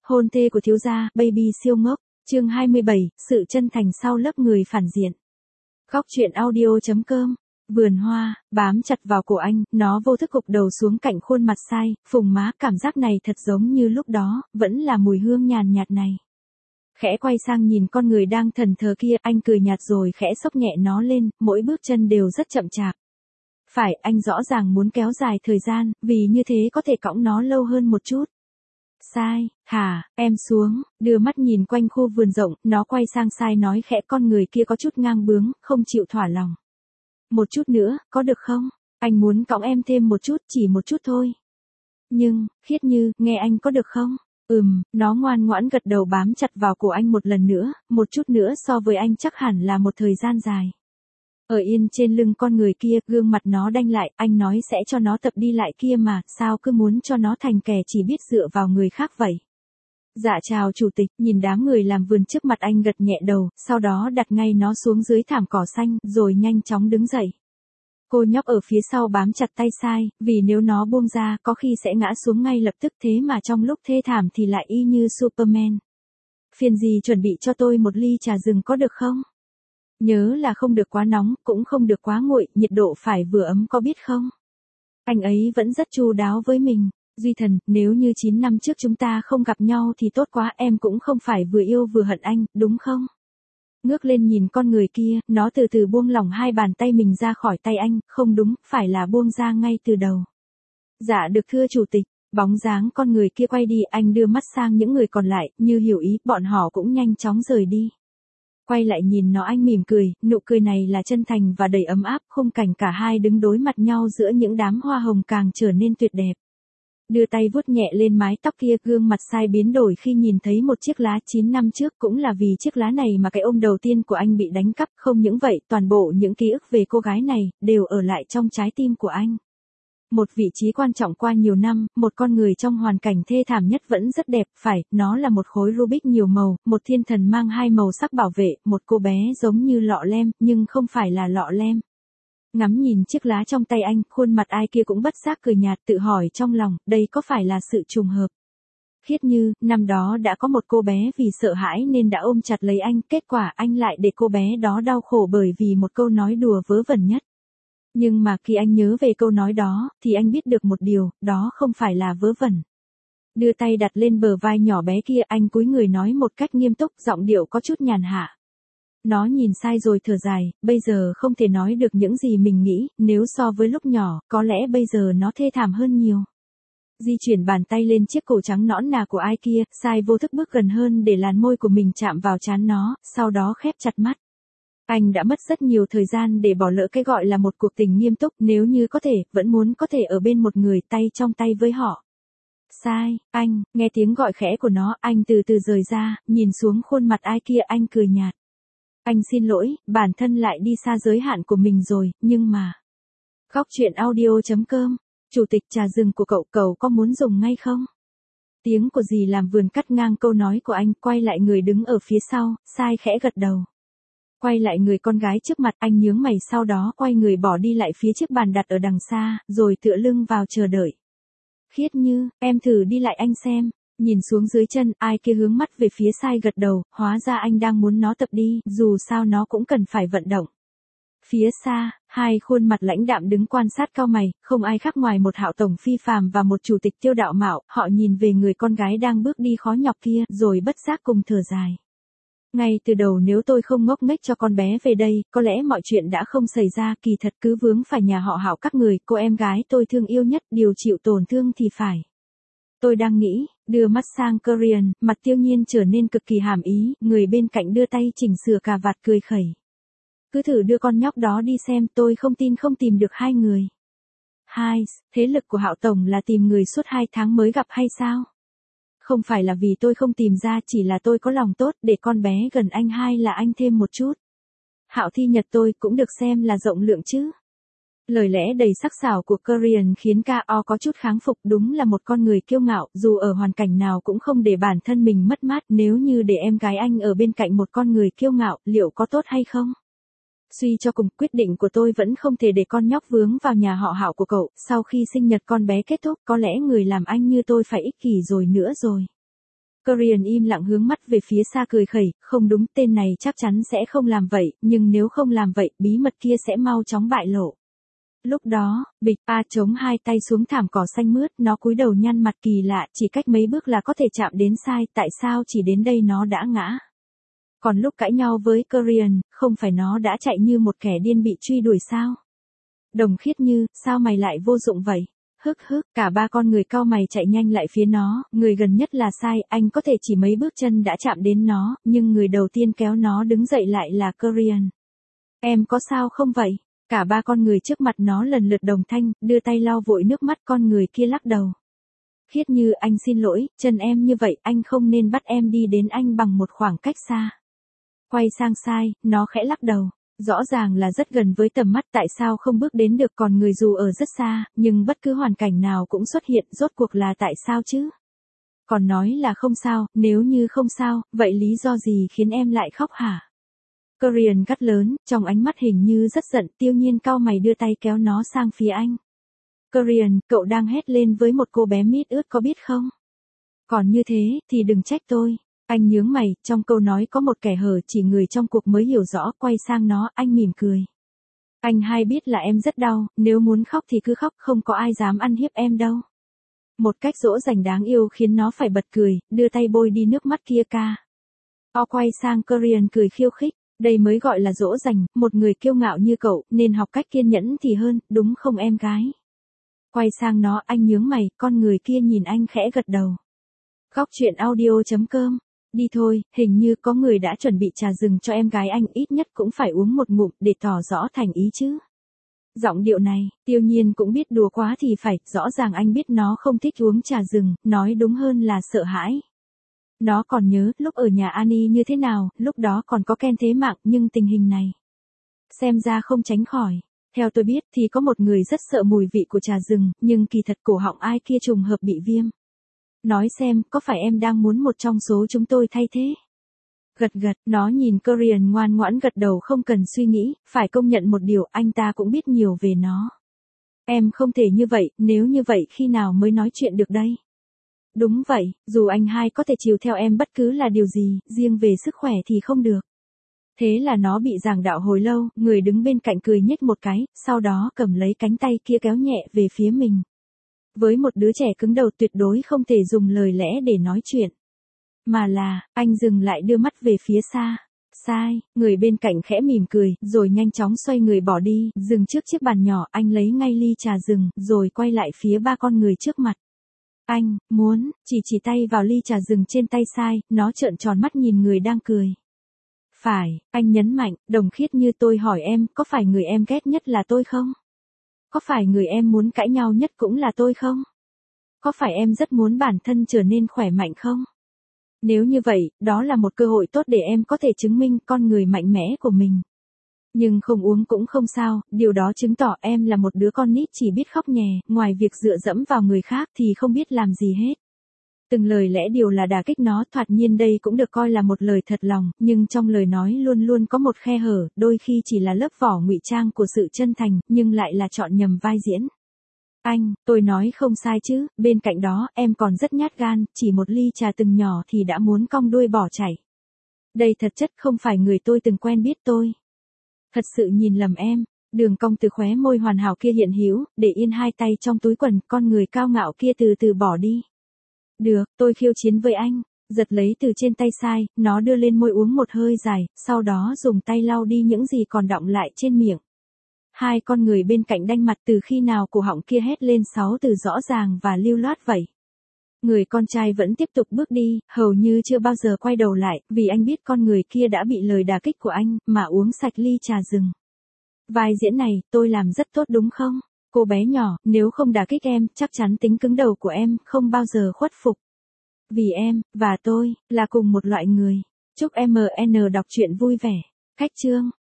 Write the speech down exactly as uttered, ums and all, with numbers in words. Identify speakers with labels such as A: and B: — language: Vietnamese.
A: Hôn thê của thiếu gia, baby siêu ngốc, chương hai mươi bảy, sự chân thành sau lớp người phản diện. Góc truyện audio.com, vườn hoa, bám chặt vào cổ anh, nó vô thức gục đầu xuống cạnh khuôn mặt sai, phùng má, cảm giác này thật giống như lúc đó, vẫn là mùi hương nhàn nhạt này. Khẽ quay sang nhìn con người đang thần thờ kia, anh cười nhạt rồi khẽ xốc nhẹ nó lên, mỗi bước chân đều rất chậm chạp. Phải, anh rõ ràng muốn kéo dài thời gian, vì như thế có thể cõng nó lâu hơn một chút. Sai, hả, em xuống, đưa mắt nhìn quanh khu vườn rộng, nó quay sang Sai nói khẽ, con người kia có chút ngang bướng, không chịu thỏa lòng. Một chút nữa, có được không? Anh muốn cõng em thêm một chút, chỉ một chút thôi. Nhưng, Khiết Như, nghe anh có được không? Ừm, nó ngoan ngoãn gật đầu bám chặt vào cổ anh một lần nữa, một chút nữa so với anh chắc hẳn là một thời gian dài. Ở yên trên lưng con người kia, gương mặt nó đanh lại, anh nói sẽ cho nó tập đi lại kia mà, sao cứ muốn cho nó thành kẻ chỉ biết dựa vào người khác vậy? Dạ chào chủ tịch, nhìn đám người làm vườn trước mặt anh gật nhẹ đầu, sau đó đặt ngay nó xuống dưới thảm cỏ xanh, rồi nhanh chóng đứng dậy. Cô nhóc ở phía sau bám chặt tay Sai, vì nếu nó buông ra có khi sẽ ngã xuống ngay lập tức, thế mà trong lúc thê thảm thì lại y như Superman. Phiền gì chuẩn bị cho tôi một ly trà rừng có được không? Nhớ là không được quá nóng, cũng không được quá nguội, nhiệt độ phải vừa ấm có biết không? Anh ấy vẫn rất chu đáo với mình. Duy Thần, nếu như chín năm trước chúng ta không gặp nhau thì tốt quá, em cũng không phải vừa yêu vừa hận anh, đúng không? Ngước lên nhìn con người kia, nó từ từ buông lỏng hai bàn tay mình ra khỏi tay anh, không đúng, phải là buông ra ngay từ đầu. Dạ được thưa chủ tịch. Bóng dáng con người kia quay đi, anh đưa mắt sang những người còn lại, như hiểu ý, bọn họ cũng nhanh chóng rời đi. Quay lại nhìn nó anh mỉm cười, nụ cười này là chân thành và đầy ấm áp, khung cảnh cả hai đứng đối mặt nhau giữa những đám hoa hồng càng trở nên tuyệt đẹp. Đưa tay vuốt nhẹ lên mái tóc kia, gương mặt Sai biến đổi khi nhìn thấy một chiếc lá chín năm trước, cũng là vì chiếc lá này mà cái ôm đầu tiên của anh bị đánh cắp, không những vậy, toàn bộ những ký ức về cô gái này, đều ở lại trong trái tim của anh. Một vị trí quan trọng qua nhiều năm, một con người trong hoàn cảnh thê thảm nhất vẫn rất đẹp, phải, nó là một khối Rubik nhiều màu, một thiên thần mang hai màu sắc bảo vệ, một cô bé giống như lọ lem, nhưng không phải là lọ lem. Ngắm nhìn chiếc lá trong tay anh, khuôn mặt ai kia cũng bất giác cười nhạt, tự hỏi trong lòng, đây có phải là sự trùng hợp? Khiết Như, năm đó đã có một cô bé vì sợ hãi nên đã ôm chặt lấy anh, kết quả anh lại để cô bé đó đau khổ bởi vì một câu nói đùa vớ vẩn nhất. Nhưng mà khi anh nhớ về câu nói đó, thì anh biết được một điều, đó không phải là vớ vẩn. Đưa tay đặt lên bờ vai nhỏ bé kia, anh cúi người nói một cách nghiêm túc, giọng điệu có chút nhàn hạ. Nó nhìn Sai rồi thở dài, bây giờ không thể nói được những gì mình nghĩ, nếu so với lúc nhỏ, có lẽ bây giờ nó thê thảm hơn nhiều. Di chuyển bàn tay lên chiếc cổ trắng nõn nà của ai kia, Sai vô thức bước gần hơn để làn môi của mình chạm vào trán nó, sau đó khép chặt mắt. Anh đã mất rất nhiều thời gian để bỏ lỡ cái gọi là một cuộc tình nghiêm túc, nếu như có thể, vẫn muốn có thể ở bên một người tay trong tay với họ. Sai, anh, nghe tiếng gọi khẽ của nó, anh từ từ rời ra, nhìn xuống khuôn mặt ai kia, anh cười nhạt. Anh xin lỗi, bản thân lại đi xa giới hạn của mình rồi, nhưng mà... Góc truyện audio.com, chủ tịch trà rừng của cậu, cậu có muốn dùng ngay không? Tiếng của dì làm vườn cắt ngang câu nói của anh, quay lại người đứng ở phía sau, Sai khẽ gật đầu. Quay lại người con gái trước mặt, anh nhướng mày, sau đó quay người bỏ đi lại phía chiếc bàn đặt ở đằng xa, rồi tựa lưng vào chờ đợi. Khiết Như, em thử đi lại anh xem. Nhìn xuống dưới chân, ai kia hướng mắt về phía Sai gật đầu, hóa ra anh đang muốn nó tập đi, dù sao nó cũng cần phải vận động. Phía xa, hai khuôn mặt lãnh đạm đứng quan sát cau mày, không ai khác ngoài một Hạo tổng phi phàm và một chủ tịch Tiêu đạo mạo, họ nhìn về người con gái đang bước đi khó nhọc kia, rồi bất giác cùng thở dài. Ngay từ đầu nếu tôi không ngốc nghếch cho con bé về đây, có lẽ mọi chuyện đã không xảy ra, kỳ thật cứ vướng phải nhà họ Hạo các người, cô em gái tôi thương yêu nhất, điều chịu tổn thương thì phải. Tôi đang nghĩ, đưa mắt sang Korean, mặt Tiêu Nhiên trở nên cực kỳ hàm ý, người bên cạnh đưa tay chỉnh sửa cà vạt cười khẩy. Cứ thử đưa con nhóc đó đi xem, tôi không tin không tìm được hai người. Hai, thế lực của Hạo tổng là tìm người suốt hai tháng mới gặp hay sao? Không phải là vì tôi không tìm ra, chỉ là tôi có lòng tốt, để con bé gần anh, hai là anh thêm một chút. Hạo thi nhật tôi cũng được xem là rộng lượng chứ. Lời lẽ đầy sắc sảo của Korean khiến ca o có chút kháng phục, đúng là một con người kiêu ngạo, dù ở hoàn cảnh nào cũng không để bản thân mình mất mát, nếu như để em gái anh ở bên cạnh một con người kiêu ngạo, liệu có tốt hay không? Suy cho cùng, quyết định của tôi vẫn không thể để con nhóc vướng vào nhà họ Hạo của cậu, sau khi sinh nhật con bé kết thúc, có lẽ người làm anh như tôi phải ích kỷ rồi nữa rồi. Korean im lặng hướng mắt về phía xa cười khẩy, không đúng, tên này chắc chắn sẽ không làm vậy, nhưng nếu không làm vậy, bí mật kia sẽ mau chóng bại lộ. Lúc đó, bịch A chống hai tay xuống thảm cỏ xanh mướt, nó cúi đầu nhăn mặt kỳ lạ, chỉ cách mấy bước là có thể chạm đến sai, tại sao chỉ đến đây nó đã ngã. Còn lúc cãi nhau với Korean, không phải nó đã chạy như một kẻ điên bị truy đuổi sao? Đồng Khiết Như, sao mày lại vô dụng vậy? Hức hức, cả ba con người cau mày chạy nhanh lại phía nó, người gần nhất là sai, anh có thể chỉ mấy bước chân đã chạm đến nó, nhưng người đầu tiên kéo nó đứng dậy lại là Korean. Em có sao không vậy? Cả ba con người trước mặt nó lần lượt đồng thanh, đưa tay lau vội nước mắt, con người kia lắc đầu. Khiết Như, anh xin lỗi, chân em như vậy, anh không nên bắt em đi đến anh bằng một khoảng cách xa. Quay sang sai, nó khẽ lắc đầu. Rõ ràng là rất gần với tầm mắt, tại sao không bước đến được, còn người dù ở rất xa, nhưng bất cứ hoàn cảnh nào cũng xuất hiện, rốt cuộc là tại sao chứ? Còn nói là không sao, nếu như không sao, vậy lý do gì khiến em lại khóc hả? Korean cắt lớn, trong ánh mắt hình như rất giận, Tiêu Nhiên cau mày đưa tay kéo nó sang phía anh. Korean, cậu đang hét lên với một cô bé mít ướt có biết không? Còn như thế, thì đừng trách tôi. Anh nhướng mày, trong câu nói có một kẻ hở, chỉ người trong cuộc mới hiểu rõ, quay sang nó, anh mỉm cười. Anh hay biết là em rất đau, nếu muốn khóc thì cứ khóc, không có ai dám ăn hiếp em đâu. Một cách dỗ dành đáng yêu khiến nó phải bật cười, đưa tay bôi đi nước mắt kia ca. O quay sang Korean cười khiêu khích, đây mới gọi là dỗ dành, một người kiêu ngạo như cậu, nên học cách kiên nhẫn thì hơn, đúng không em gái? Quay sang nó, anh nhướng mày, con người kia nhìn anh khẽ gật đầu. Góc truyện audio chấm com. Đi thôi, hình như có người đã chuẩn bị trà rừng cho em gái anh, ít nhất cũng phải uống một ngụm để tỏ rõ thành ý chứ. Giọng điệu này, Tiêu Nhiên cũng biết đùa quá thì phải, rõ ràng anh biết nó không thích uống trà rừng, nói đúng hơn là sợ hãi. Nó còn nhớ, lúc ở nhà Annie như thế nào, lúc đó còn có Ken thế mạng, nhưng tình hình này. Xem ra không tránh khỏi. Theo tôi biết thì có một người rất sợ mùi vị của trà rừng, nhưng kỳ thật cổ họng ai kia trùng hợp bị viêm. Nói xem, có phải em đang muốn một trong số chúng tôi thay thế? Gật gật, nó nhìn Korean ngoan ngoãn gật đầu không cần suy nghĩ, phải công nhận một điều, anh ta cũng biết nhiều về nó. Em không thể như vậy, nếu như vậy khi nào mới nói chuyện được đây? Đúng vậy, dù anh hai có thể chiều theo em bất cứ là điều gì, riêng về sức khỏe thì không được. Thế là nó bị giảng đạo hồi lâu, người đứng bên cạnh cười nhếch một cái, sau đó cầm lấy cánh tay kia kéo nhẹ về phía mình. Với một đứa trẻ cứng đầu tuyệt đối không thể dùng lời lẽ để nói chuyện. Mà là, anh dừng lại đưa mắt về phía xa. Sai, người bên cạnh khẽ mỉm cười, rồi nhanh chóng xoay người bỏ đi, dừng trước chiếc bàn nhỏ, anh lấy ngay ly trà rừng, rồi quay lại phía ba con người trước mặt. Anh, muốn, chỉ chỉ tay vào ly trà rừng trên tay sai, nó trợn tròn mắt nhìn người đang cười. Phải, anh nhấn mạnh, Đồng Khiết Như, tôi hỏi em, có phải người em ghét nhất là tôi không? Có phải người em muốn cãi nhau nhất cũng là tôi không? Có phải em rất muốn bản thân trở nên khỏe mạnh không? Nếu như vậy, đó là một cơ hội tốt để em có thể chứng minh con người mạnh mẽ của mình. Nhưng không uống cũng không sao, điều đó chứng tỏ em là một đứa con nít chỉ biết khóc nhè, ngoài việc dựa dẫm vào người khác thì không biết làm gì hết. Từng lời lẽ điều là đả kích nó, thoạt nhiên đây cũng được coi là một lời thật lòng, nhưng trong lời nói luôn luôn có một khe hở, đôi khi chỉ là lớp vỏ ngụy trang của sự chân thành, nhưng lại là chọn nhầm vai diễn. Anh, tôi nói không sai chứ, bên cạnh đó, em còn rất nhát gan, chỉ một ly trà từng nhỏ thì đã muốn cong đuôi bỏ chạy. Đây thật chất không phải người tôi từng quen biết tôi. Thật sự nhìn lầm em, đường cong từ khóe môi hoàn hảo kia hiện hữu, để yên hai tay trong túi quần, con người cao ngạo kia từ từ bỏ đi. Được, tôi khiêu chiến với anh, giật lấy từ trên tay sai, nó đưa lên môi uống một hơi dài, sau đó dùng tay lau đi những gì còn đọng lại trên miệng. Hai con người bên cạnh đanh mặt, từ khi nào cổ họng kia hét lên sáu từ rõ ràng và lưu loát vậy. Người con trai vẫn tiếp tục bước đi, hầu như chưa bao giờ quay đầu lại, vì anh biết con người kia đã bị lời đả kích của anh, mà uống sạch ly trà rừng. Vai diễn này, tôi làm rất tốt đúng không? Cô bé nhỏ, nếu không đả kích em, chắc chắn tính cứng đầu của em không bao giờ khuất phục. Vì em, và tôi, là cùng một loại người. Chúc em en đọc truyện vui vẻ. Cách chương